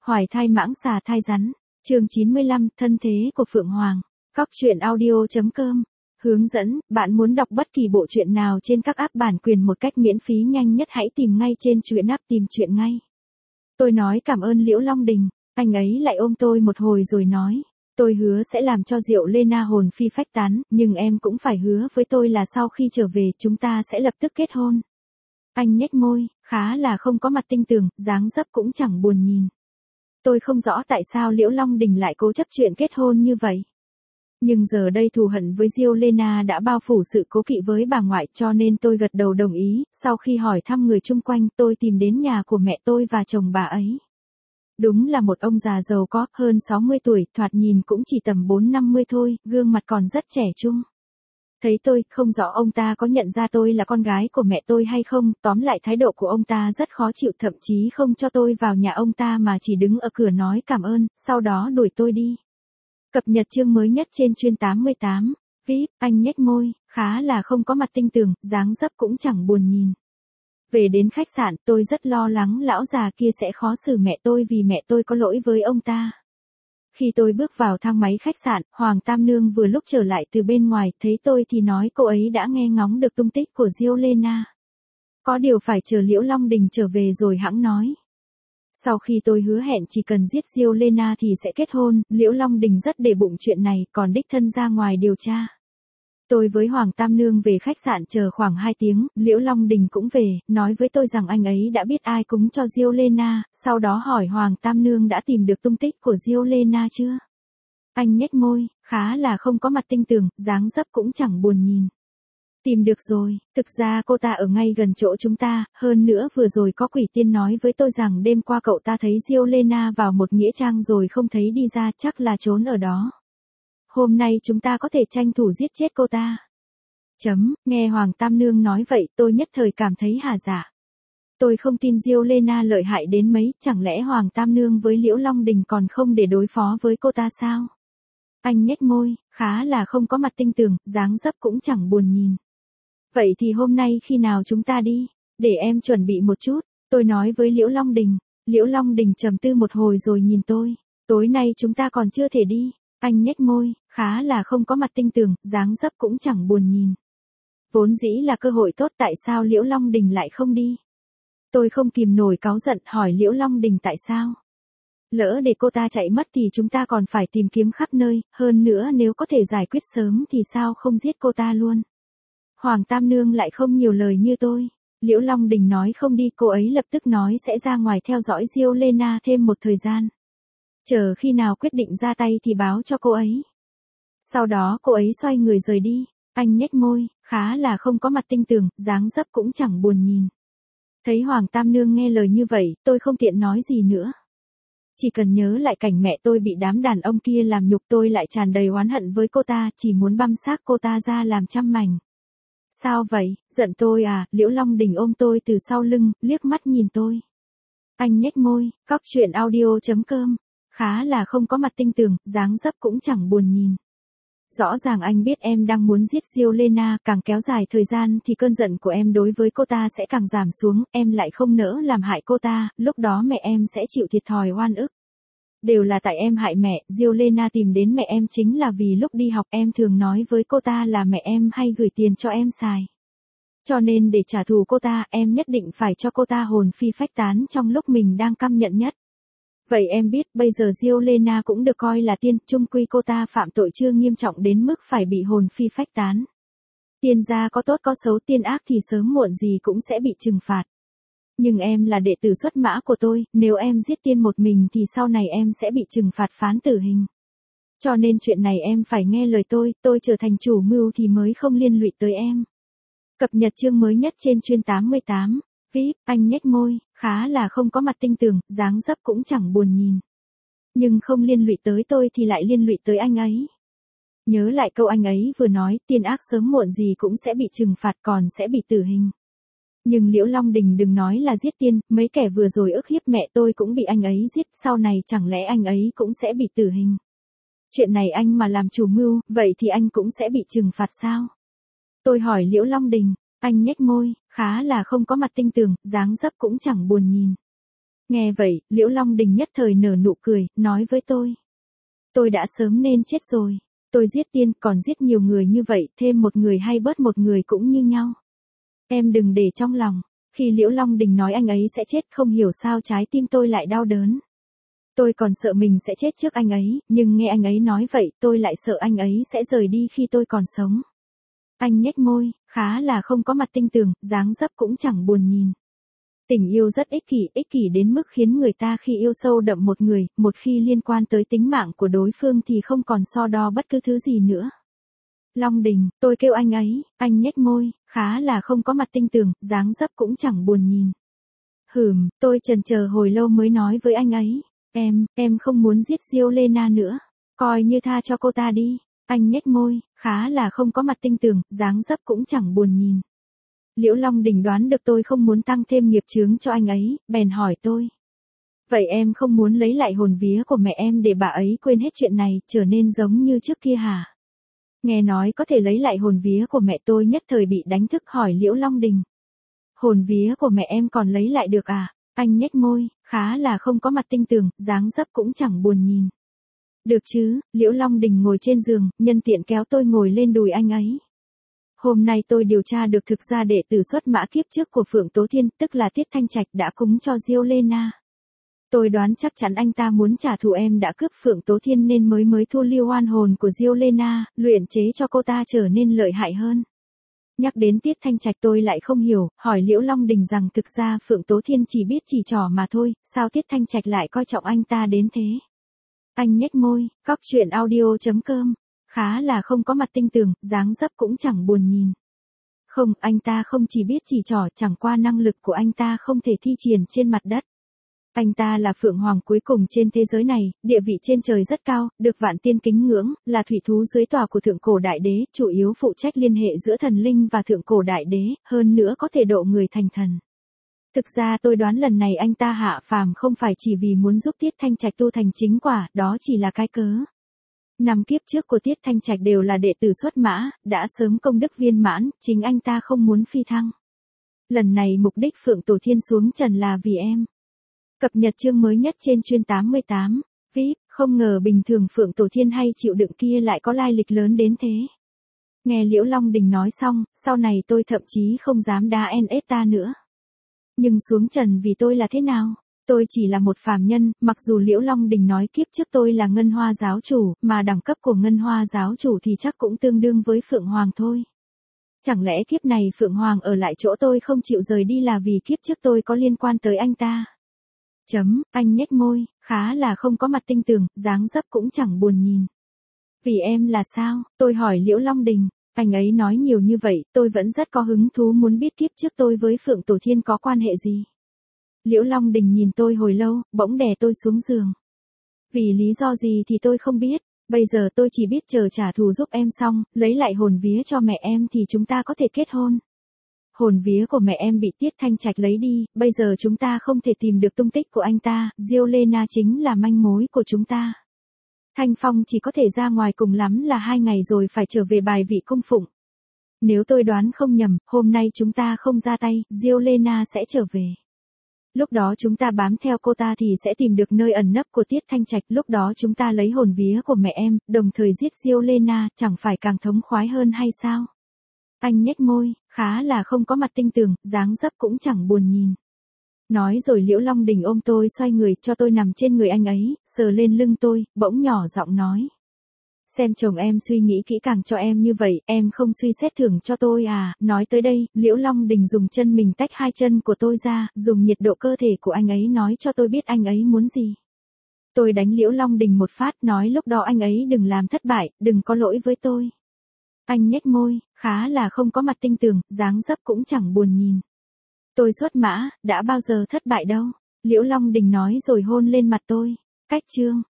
Hoài thai mãng xà thai rắn. Chương 95, thân thế của Phượng Hoàng. Cóc truyện audio.com. Hướng dẫn, bạn muốn đọc bất kỳ bộ truyện nào trên các app bản quyền một cách miễn phí nhanh nhất hãy tìm ngay trên truyện app tìm truyện ngay. Tôi nói cảm ơn Liễu Long Đình, anh ấy lại ôm tôi một hồi rồi nói. Tôi hứa sẽ làm cho Diệu Lena hồn phi phách tán, nhưng em cũng phải hứa với tôi là sau khi trở về chúng ta sẽ lập tức kết hôn. Anh nhếch môi, khá là không có mặt tinh tường, dáng dấp cũng chẳng buồn nhìn. Tôi không rõ tại sao Liễu Long Đình lại cố chấp chuyện kết hôn như vậy. Nhưng giờ đây thù hận với Diệu Lena đã bao phủ sự cố kỵ với bà ngoại cho nên tôi gật đầu đồng ý. Sau khi hỏi thăm người chung quanh tôi tìm đến nhà của mẹ tôi và chồng bà ấy. Đúng là một ông già giàu có, hơn 60 tuổi, thoạt nhìn cũng chỉ tầm 4-50 thôi, gương mặt còn rất trẻ trung. Thấy tôi, không rõ ông ta có nhận ra tôi là con gái của mẹ tôi hay không, tóm lại thái độ của ông ta rất khó chịu, thậm chí không cho tôi vào nhà ông ta mà chỉ đứng ở cửa nói cảm ơn, sau đó đuổi tôi đi. Cập nhật chương mới nhất trên chuyên 88, VIP, anh nhếch môi, khá là không có mặt tinh tường, dáng dấp cũng chẳng buồn nhìn. Về đến khách sạn, tôi rất lo lắng lão già kia sẽ khó xử mẹ tôi vì mẹ tôi có lỗi với ông ta. Khi tôi bước vào thang máy khách sạn, Hoàng Tam Nương vừa lúc trở lại từ bên ngoài, thấy tôi thì nói cô ấy đã nghe ngóng được tung tích của Diệu Lena. Có điều phải chờ Liễu Long Đình trở về rồi hẵng nói. Sau khi tôi hứa hẹn chỉ cần giết Diệu Lena thì sẽ kết hôn, Liễu Long Đình rất để bụng chuyện này, còn đích thân ra ngoài điều tra. Tôi với Hoàng Tam Nương về khách sạn chờ khoảng 2 tiếng, Liễu Long Đình cũng về, nói với tôi rằng anh ấy đã biết ai cúng cho Diệu Lena, sau đó hỏi Hoàng Tam Nương đã tìm được tung tích của Diệu Lena chưa. Anh nhếch môi, khá là không có mặt tinh tường, dáng dấp cũng chẳng buồn nhìn. Tìm được rồi, thực ra cô ta ở ngay gần chỗ chúng ta, hơn nữa vừa rồi có quỷ tiên nói với tôi rằng đêm qua cậu ta thấy Diệu Lena vào một nghĩa trang rồi không thấy đi ra, chắc là trốn ở đó. Hôm nay chúng ta có thể tranh thủ giết chết cô ta. Nghe Hoàng Tam Nương nói vậy tôi nhất thời cảm thấy hà dạ. Tôi không tin Diệu Lena lợi hại đến mấy, chẳng lẽ Hoàng Tam Nương với Liễu Long Đình còn không để đối phó với cô ta sao? Anh nhếch môi, khá là không có mặt tinh tường, dáng dấp cũng chẳng buồn nhìn. Vậy thì hôm nay khi nào chúng ta đi? Để em chuẩn bị một chút, tôi nói với Liễu Long Đình. Liễu Long Đình trầm tư một hồi rồi nhìn tôi. Tối nay chúng ta còn chưa thể đi. Anh nhếch môi, khá là không có mặt tinh tường, dáng dấp cũng chẳng buồn nhìn. Vốn dĩ là cơ hội tốt tại sao Liễu Long Đình lại không đi? Tôi không kìm nổi cáu giận hỏi Liễu Long Đình tại sao? Lỡ để cô ta chạy mất thì chúng ta còn phải tìm kiếm khắp nơi, hơn nữa nếu có thể giải quyết sớm thì sao không giết cô ta luôn? Hoàng Tam Nương lại không nhiều lời như tôi. Liễu Long Đình nói không đi, cô ấy lập tức nói sẽ ra ngoài theo dõi Diệu Lena thêm một thời gian. Chờ khi nào quyết định ra tay thì báo cho cô ấy. Sau đó cô ấy xoay người rời đi. Anh nhếch môi, khá là không có mặt tinh tường, dáng dấp cũng chẳng buồn nhìn. Thấy Hoàng Tam Nương nghe lời như vậy, tôi không tiện nói gì nữa. Chỉ cần nhớ lại cảnh mẹ tôi bị đám đàn ông kia làm nhục tôi lại tràn đầy oán hận với cô ta, chỉ muốn băm xác cô ta ra làm trăm mảnh. Sao vậy, giận tôi à? Liễu Long Đình ôm tôi từ sau lưng, liếc mắt nhìn tôi. Anh nhếch môi, cóc truyện audio.com. Khá là không có mặt tinh tường, dáng dấp cũng chẳng buồn nhìn. Rõ ràng anh biết em đang muốn giết Diệu Lena, càng kéo dài thời gian thì cơn giận của em đối với cô ta sẽ càng giảm xuống, em lại không nỡ làm hại cô ta, lúc đó mẹ em sẽ chịu thiệt thòi oan ức. Đều là tại em hại mẹ, Diệu Lena tìm đến mẹ em chính là vì lúc đi học em thường nói với cô ta là mẹ em hay gửi tiền cho em xài. Cho nên để trả thù cô ta, em nhất định phải cho cô ta hồn phi phách tán trong lúc mình đang căm nhận nhất. Vậy em biết bây giờ Diệu Lena cũng được coi là tiên, chung quy cô ta phạm tội chưa nghiêm trọng đến mức phải bị hồn phi phách tán. Tiên gia có tốt có xấu, tiên ác thì sớm muộn gì cũng sẽ bị trừng phạt. Nhưng em là đệ tử xuất mã của tôi, nếu em giết tiên một mình thì sau này em sẽ bị trừng phạt phán tử hình. Cho nên chuyện này em phải nghe lời tôi trở thành chủ mưu thì mới không liên lụy tới em. Cập nhật chương mới nhất trên chuyên 88. VIP, anh nhếch môi, khá là không có mặt tinh tường, dáng dấp cũng chẳng buồn nhìn. Nhưng không liên lụy tới tôi thì lại liên lụy tới anh ấy. Nhớ lại câu anh ấy vừa nói, tiên ác sớm muộn gì cũng sẽ bị trừng phạt còn sẽ bị tử hình. Nhưng Liễu Long Đình đừng nói là giết tiên, mấy kẻ vừa rồi ức hiếp mẹ tôi cũng bị anh ấy giết, sau này chẳng lẽ anh ấy cũng sẽ bị tử hình. Chuyện này anh mà làm chủ mưu, vậy thì anh cũng sẽ bị trừng phạt sao? Tôi hỏi Liễu Long Đình. Anh nhếch môi, khá là không có mặt tinh tường, dáng dấp cũng chẳng buồn nhìn. Nghe vậy, Liễu Long Đình nhất thời nở nụ cười, nói với tôi. Tôi đã sớm nên chết rồi. Tôi giết tiên, còn giết nhiều người như vậy, thêm một người hay bớt một người cũng như nhau. Em đừng để trong lòng. Khi Liễu Long Đình nói anh ấy sẽ chết, không hiểu sao trái tim tôi lại đau đớn. Tôi còn sợ mình sẽ chết trước anh ấy, nhưng nghe anh ấy nói vậy, tôi lại sợ anh ấy sẽ rời đi khi tôi còn sống. Anh nhếch môi, khá là không có mặt tinh tường, dáng dấp cũng chẳng buồn nhìn. Tình yêu rất ích kỷ đến mức khiến người ta khi yêu sâu đậm một người, một khi liên quan tới tính mạng của đối phương thì không còn so đo bất cứ thứ gì nữa. Long Đình, tôi kêu anh ấy, anh nhếch môi, khá là không có mặt tinh tường, dáng dấp cũng chẳng buồn nhìn. Tôi chần chờ hồi lâu mới nói với anh ấy, em không muốn giết Diêu Lena nữa, coi như tha cho cô ta đi. Anh nhếch môi, khá là không có mặt tinh tường, dáng dấp cũng chẳng buồn nhìn. Liễu Long Đình đoán được tôi không muốn tăng thêm nghiệp chướng cho anh ấy, bèn hỏi tôi. Vậy em không muốn lấy lại hồn vía của mẹ em để bà ấy quên hết chuyện này, trở nên giống như trước kia hả? Nghe nói có thể lấy lại hồn vía của mẹ, tôi nhất thời bị đánh thức hỏi Liễu Long Đình. Hồn vía của mẹ em còn lấy lại được à? Anh nhếch môi, khá là không có mặt tinh tường, dáng dấp cũng chẳng buồn nhìn. Được chứ, Liễu Long Đình ngồi trên giường, nhân tiện kéo tôi ngồi lên đùi anh ấy. Hôm nay tôi điều tra được thực ra đệ tử xuất mã kiếp trước của Phượng Tố Thiên, tức là Tiết Thanh Trạch đã cúng cho Diêu Lena. Tôi đoán chắc chắn anh ta muốn trả thù em đã cướp Phượng Tố Thiên nên mới thu liêu oan hồn của Diêu Lena, luyện chế cho cô ta trở nên lợi hại hơn. Nhắc đến Tiết Thanh Trạch tôi lại không hiểu, hỏi Liễu Long Đình rằng thực ra Phượng Tố Thiên chỉ biết chỉ trỏ mà thôi, sao Tiết Thanh Trạch lại coi trọng anh ta đến thế? Anh nhếch môi, cóc truyện audio.com, khá là không có mặt tinh tường, dáng dấp cũng chẳng buồn nhìn. Không, anh ta không chỉ biết chỉ trỏ, chẳng qua năng lực của anh ta không thể thi triển trên mặt đất. Anh ta là Phượng Hoàng cuối cùng trên thế giới này, địa vị trên trời rất cao, được vạn tiên kính ngưỡng, là thủy thú dưới tòa của Thượng Cổ Đại Đế, chủ yếu phụ trách liên hệ giữa thần linh và Thượng Cổ Đại Đế, hơn nữa có thể độ người thành thần. Thực ra tôi đoán lần này anh ta hạ phàm không phải chỉ vì muốn giúp Tiết Thanh Trạch tu thành chính quả, đó chỉ là cái cớ. Năm kiếp trước của Tiết Thanh Trạch đều là đệ tử xuất mã, đã sớm công đức viên mãn, chính anh ta không muốn phi thăng. Lần này mục đích Phượng Tổ Thiên xuống trần là vì em. Cập nhật chương mới nhất trên chuyên 88, VIP, không ngờ bình thường Phượng Tổ Thiên hay chịu đựng kia lại có lai lịch lớn đến thế. Nghe Liễu Long Đình nói xong, sau này tôi thậm chí không dám đá ta nữa. Nhưng xuống trần vì tôi là thế nào? Tôi chỉ là một phàm nhân, mặc dù Liễu Long Đình nói kiếp trước tôi là Ngân Hoa giáo chủ, mà đẳng cấp của Ngân Hoa giáo chủ thì chắc cũng tương đương với Phượng Hoàng thôi. Chẳng lẽ kiếp này Phượng Hoàng ở lại chỗ tôi không chịu rời đi là vì kiếp trước tôi có liên quan tới anh ta? Anh nhếch môi, khá là không có mặt tinh tường, dáng dấp cũng chẳng buồn nhìn. Vì em là sao? Tôi hỏi Liễu Long Đình. Anh ấy nói nhiều như vậy, tôi vẫn rất có hứng thú muốn biết kiếp trước tôi với Phượng Tổ Thiên có quan hệ gì. Liễu Long Đình nhìn tôi hồi lâu, bỗng đè tôi xuống giường. Vì lý do gì thì tôi không biết, bây giờ tôi chỉ biết chờ trả thù giúp em xong, lấy lại hồn vía cho mẹ em thì chúng ta có thể kết hôn. Hồn vía của mẹ em bị Tiết Thanh Trạch lấy đi, bây giờ chúng ta không thể tìm được tung tích của anh ta, Diêu Lena chính là manh mối của chúng ta. Thanh Phong chỉ có thể ra ngoài cùng lắm là 2 ngày rồi phải trở về bài vị cung phụng. Nếu tôi đoán không nhầm, hôm nay chúng ta không ra tay, Diêu Lena sẽ trở về. Lúc đó chúng ta bám theo cô ta thì sẽ tìm được nơi ẩn nấp của Tiết Thanh Trạch, lúc đó chúng ta lấy hồn vía của mẹ em, đồng thời giết Diêu Lena, chẳng phải càng thống khoái hơn hay sao? Anh nhếch môi, khá là không có mặt tinh tường, dáng dấp cũng chẳng buồn nhìn. Nói rồi Liễu Long Đình ôm tôi xoay người cho tôi nằm trên người anh ấy, sờ lên lưng tôi, bỗng nhỏ giọng nói. Xem chồng em suy nghĩ kỹ càng cho em như vậy, em không suy xét thưởng cho tôi à? Nói tới đây, Liễu Long Đình dùng chân mình tách 2 chân của tôi ra, dùng nhiệt độ cơ thể của anh ấy nói cho tôi biết anh ấy muốn gì. Tôi đánh Liễu Long Đình một phát, nói lúc đó anh ấy đừng làm thất bại, đừng có lỗi với tôi. Anh nhếch môi, khá là không có mặt tinh tường, dáng dấp cũng chẳng buồn nhìn. Tôi xuất mã, đã bao giờ thất bại đâu. Liễu Long Đình nói rồi hôn lên mặt tôi. Cách chương.